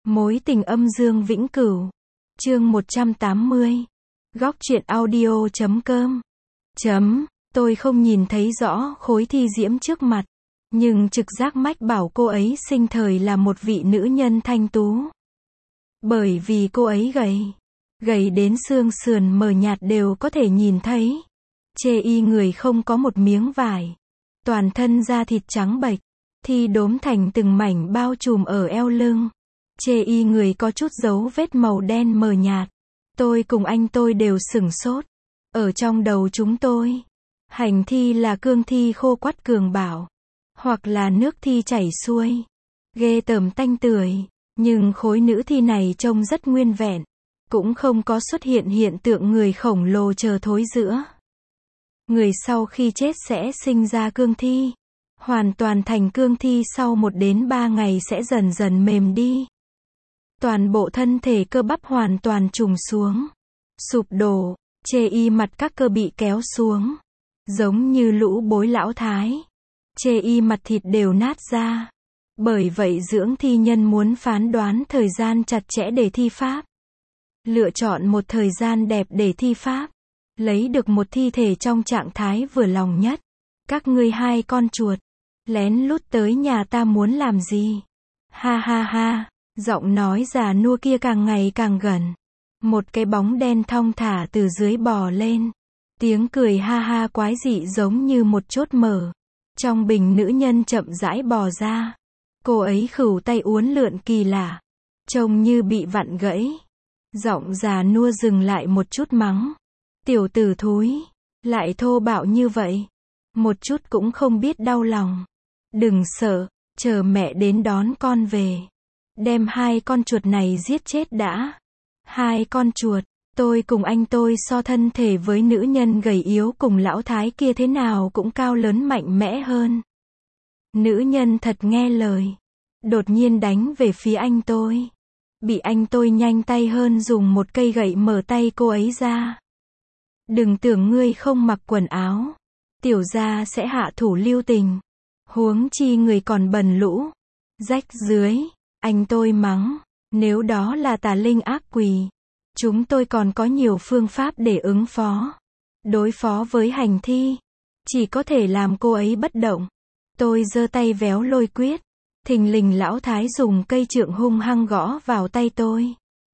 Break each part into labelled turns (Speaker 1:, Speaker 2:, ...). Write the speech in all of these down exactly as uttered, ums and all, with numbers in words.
Speaker 1: Mối tình âm dương vĩnh cửu. Chương một trăm tám mươi. Góc truyện audio chấm com. Chấm, tôi không nhìn thấy rõ khối thi diễm trước mặt, nhưng trực giác mách bảo cô ấy sinh thời là một vị nữ nhân thanh tú. Bởi vì cô ấy gầy, gầy đến xương sườn mờ nhạt đều có thể nhìn thấy. Chê y người không có một miếng vải, toàn thân da thịt trắng bệch, thi đốm thành từng mảnh bao trùm ở eo lưng. Chê y người có chút dấu vết màu đen mờ nhạt. Tôi cùng anh tôi đều sửng sốt. Ở trong đầu chúng tôi, hành thi là cương thi khô quắt cường bảo, hoặc là nước thi chảy xuôi, ghê tởm tanh tưởi, nhưng khối nữ thi này trông rất nguyên vẹn, cũng không có xuất hiện hiện tượng người khổng lồ chờ thối giữa. Người sau khi chết sẽ sinh ra cương thi, hoàn toàn thành cương thi sau một đến ba ngày sẽ dần dần mềm đi. Toàn bộ thân thể cơ bắp hoàn toàn trùng xuống, sụp đổ, chê y mặt các cơ bị kéo xuống, giống như lũ bối lão thái. Chê y mặt thịt đều nát ra. Bởi vậy dưỡng thi nhân muốn phán đoán thời gian chặt chẽ để thi pháp. Lựa chọn một thời gian đẹp để thi pháp. Lấy được một thi thể trong trạng thái vừa lòng nhất. Các ngươi hai con chuột, lén lút tới nhà ta muốn làm gì? Ha ha ha. Giọng nói già nua kia càng ngày càng gần. Một cái bóng đen thong thả từ dưới bò lên. Tiếng cười ha ha quái dị giống như một chốt mở. Trong bình nữ nhân chậm rãi bò ra. Cô ấy khửu tay uốn lượn kỳ lạ, trông như bị vặn gãy. Giọng già nua dừng lại một chút mắng. Tiểu tử thúi, lại thô bạo như vậy. Một chút cũng không biết đau lòng. Đừng sợ, chờ mẹ đến đón con về. Đem hai con chuột này giết chết đã. Hai con chuột, tôi cùng anh tôi so thân thể với nữ nhân gầy yếu cùng lão thái kia thế nào cũng cao lớn mạnh mẽ hơn. Nữ nhân thật nghe lời. Đột nhiên đánh về phía anh tôi. Bị anh tôi nhanh tay hơn dùng một cây gậy mở tay cô ấy ra. Đừng tưởng ngươi không mặc quần áo, tiểu gia sẽ hạ thủ lưu tình. Huống chi người còn bần lũ, rách dưới. Anh tôi mắng, nếu đó là tà linh ác quỷ, chúng tôi còn có nhiều phương pháp để ứng phó. Đối phó với hành thi, chỉ có thể làm cô ấy bất động. Tôi giơ tay véo lôi quyết, thình lình lão thái dùng cây trượng hung hăng gõ vào tay tôi.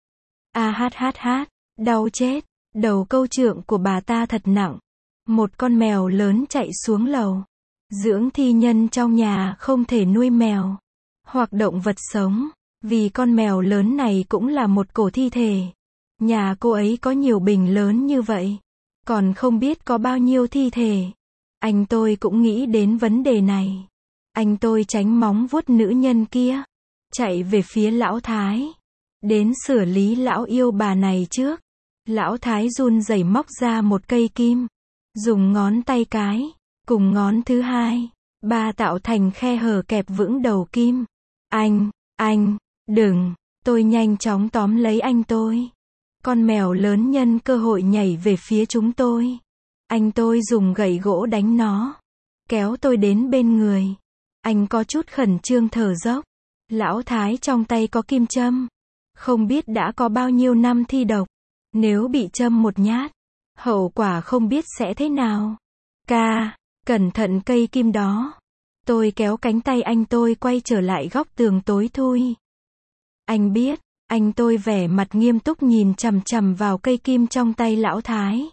Speaker 1: A hát hát hát, đau chết, đầu câu trượng của bà ta thật nặng. Một con mèo lớn chạy xuống lầu. Dưỡng thi nhân trong nhà không thể nuôi mèo hoặc động vật sống, vì con mèo lớn này cũng là một cổ thi thể. Nhà cô ấy có nhiều bình lớn như vậy, còn không biết có bao nhiêu thi thể. Anh tôi cũng nghĩ đến vấn đề này. Anh tôi tránh móng vuốt nữ nhân kia, chạy về phía lão thái. Đến xử lý lão yêu bà này trước. Lão thái run rẩy móc ra một cây kim, dùng ngón tay cái, cùng ngón thứ hai, ba tạo thành khe hở kẹp vững đầu kim. Anh, anh, đừng, tôi nhanh chóng tóm lấy anh tôi. Con mèo lớn nhân cơ hội nhảy về phía chúng tôi. Anh tôi dùng gậy gỗ đánh nó, kéo tôi đến bên người. Anh có chút khẩn trương thở dốc. Lão thái trong tay có kim châm. Không biết đã có bao nhiêu năm thi độc. Nếu bị châm một nhát, hậu quả không biết sẽ thế nào. Ca, cẩn thận cây kim đó. Tôi kéo cánh tay anh tôi quay trở lại góc tường tối thui. Anh biết, anh tôi vẻ mặt nghiêm túc nhìn chằm chằm vào cây kim trong tay lão thái.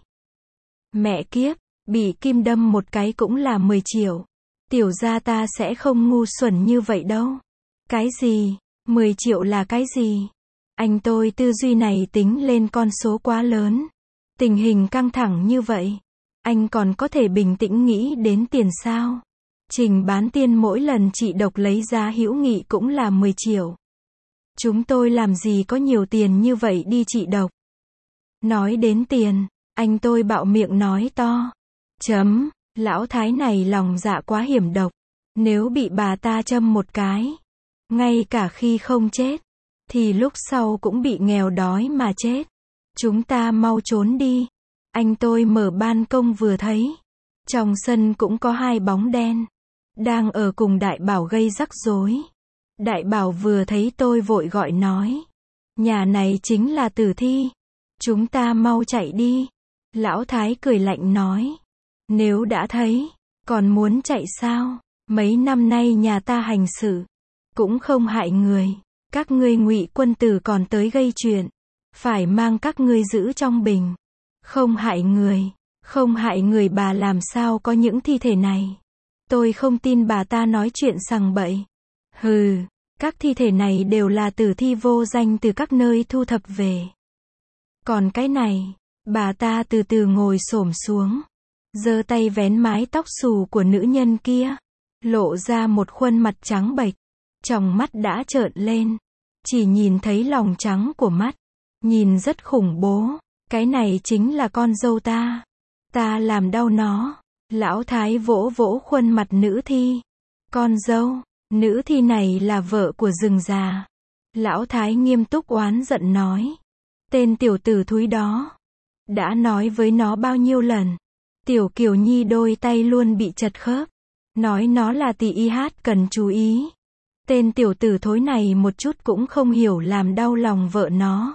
Speaker 1: Mẹ kiếp, bị kim đâm một cái cũng là mười triệu. Tiểu gia ta sẽ không ngu xuẩn như vậy đâu. Cái gì? mười triệu là cái gì? Anh tôi tư duy này tính lên con số quá lớn. Tình hình căng thẳng như vậy, anh còn có thể bình tĩnh nghĩ đến tiền sao? Trình bán tiên mỗi lần trị độc lấy giá hữu nghị cũng là mười triệu. Chúng tôi làm gì có nhiều tiền như vậy đi trị độc? Nói đến tiền, anh tôi bạo miệng nói to. Chấm, lão thái này lòng dạ quá hiểm độc. Nếu bị bà ta châm một cái, ngay cả khi không chết, thì lúc sau cũng bị nghèo đói mà chết. Chúng ta mau trốn đi. Anh tôi mở ban công vừa thấy. Trong sân cũng có hai bóng đen. Đang ở cùng đại bảo gây rắc rối. Đại bảo vừa thấy tôi vội gọi nói. Nhà này chính là tử thi. Chúng ta mau chạy đi. Lão Thái cười lạnh nói. Nếu đã thấy, còn muốn chạy sao? Mấy năm nay nhà ta hành sự, cũng không hại người. Các ngươi Ngụy quân tử còn tới gây chuyện. Phải mang các ngươi giữ trong bình. Không hại người. Không hại người bà làm sao có những thi thể này. Tôi không tin bà ta nói chuyện sằng bậy. Hừ, các thi thể này đều là tử thi vô danh từ các nơi thu thập về. Còn cái này, bà ta từ từ ngồi xổm xuống, giơ tay vén mái tóc xù của nữ nhân kia, lộ ra một khuôn mặt trắng bệch, tròng mắt đã trợn lên, chỉ nhìn thấy lòng trắng của mắt, nhìn rất khủng bố. Cái này chính là con dâu ta. Ta làm đau nó. Lão Thái vỗ vỗ khuôn mặt nữ thi. Con dâu, nữ thi này là vợ của rừng già. Lão Thái nghiêm túc oán giận nói. Tên tiểu tử thúi đó. Đã nói với nó bao nhiêu lần. Tiểu Kiều Nhi đôi tay luôn bị chật khớp. Nói nó là tỳ y hát cần chú ý. Tên tiểu tử thối này một chút cũng không hiểu làm đau lòng vợ nó.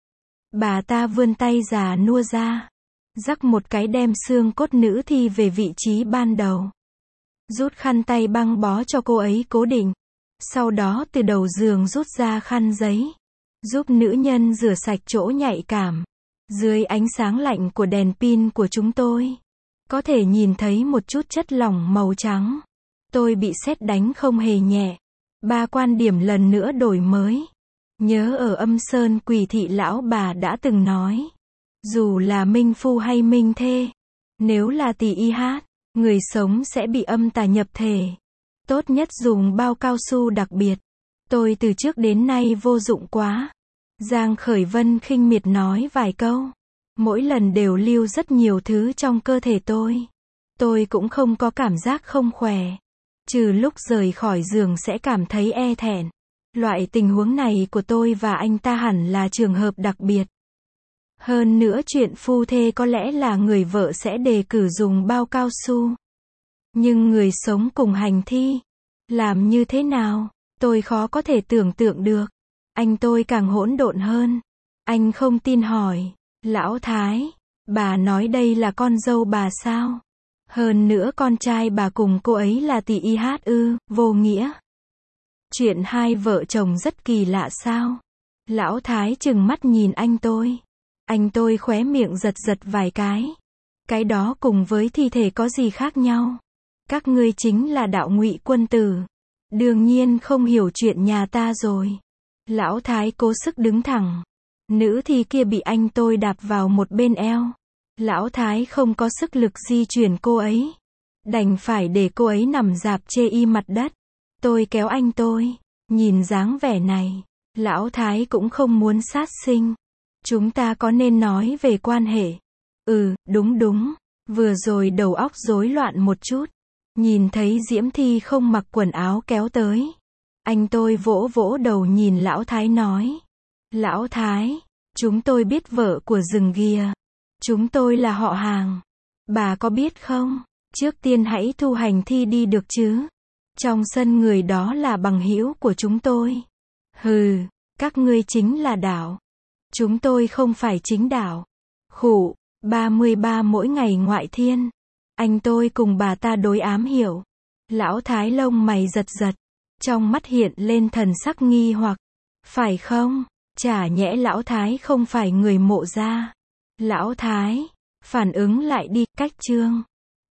Speaker 1: Bà ta vươn tay già nua ra, rắc một cái đem xương cốt nữ thi về vị trí ban đầu. Rút khăn tay băng bó cho cô ấy cố định. Sau đó từ đầu giường rút ra khăn giấy, giúp nữ nhân rửa sạch chỗ nhạy cảm. Dưới ánh sáng lạnh của đèn pin của chúng tôi, có thể nhìn thấy một chút chất lỏng màu trắng. Tôi bị sét đánh không hề nhẹ. Ba quan điểm lần nữa đổi mới. Nhớ ở Âm Sơn Quỷ Thị lão bà đã từng nói, dù là minh phu hay minh thê, nếu là tỳ y hát, người sống sẽ bị âm tà nhập thể. Tốt nhất dùng bao cao su đặc biệt. Tôi từ trước đến nay vô dụng quá. Giang Khởi Vân khinh miệt nói vài câu. Mỗi lần đều lưu rất nhiều thứ trong cơ thể tôi. Tôi cũng không có cảm giác không khỏe. Trừ lúc rời khỏi giường sẽ cảm thấy e thẹn. Loại tình huống này của tôi và anh ta hẳn là trường hợp đặc biệt. Hơn nữa chuyện phu thê có lẽ là người vợ sẽ đề cử dùng bao cao su. Nhưng người sống cùng hành thi, làm như thế nào, tôi khó có thể tưởng tượng được. Anh tôi càng hỗn độn hơn. Anh không tin hỏi, lão Thái, bà nói đây là con dâu bà sao? Hơn nữa con trai bà cùng cô ấy là tỳ y hát ư, vô nghĩa. Chuyện hai vợ chồng rất kỳ lạ sao? Lão Thái trừng mắt nhìn anh tôi. Anh tôi khóe miệng giật giật vài cái. Cái đó cùng với thi thể có gì khác nhau? Các ngươi chính là đạo Ngụy quân tử. Đương nhiên không hiểu chuyện nhà ta rồi. Lão Thái cố sức đứng thẳng. Nữ thi kia bị anh tôi đạp vào một bên eo. Lão Thái không có sức lực di chuyển cô ấy. Đành phải để cô ấy nằm rạp chê y mặt đất. Tôi kéo anh tôi. Nhìn dáng vẻ này, lão Thái cũng không muốn sát sinh. Chúng ta có nên nói về quan hệ? Ừ, đúng đúng. Vừa rồi đầu óc rối loạn một chút. Nhìn thấy Diễm Thi không mặc quần áo kéo tới. Anh tôi vỗ vỗ đầu nhìn lão Thái nói. Lão Thái, chúng tôi biết vợ của rừng kia. Chúng tôi là họ hàng. Bà có biết không? Trước tiên hãy thu hành thi đi được chứ. Trong sân người đó là bằng hữu của chúng tôi. Hừ, các ngươi chính là đạo. Chúng tôi không phải chính đạo. Khụ, ba mươi ba mỗi ngày ngoại thiên. Anh tôi cùng bà ta đối ám hiểu. Lão Thái lông mày giật giật. Trong mắt hiện lên thần sắc nghi hoặc. Phải không? Chả nhẽ lão Thái không phải người Mộ gia. Lão Thái, phản ứng lại đi, cách chương.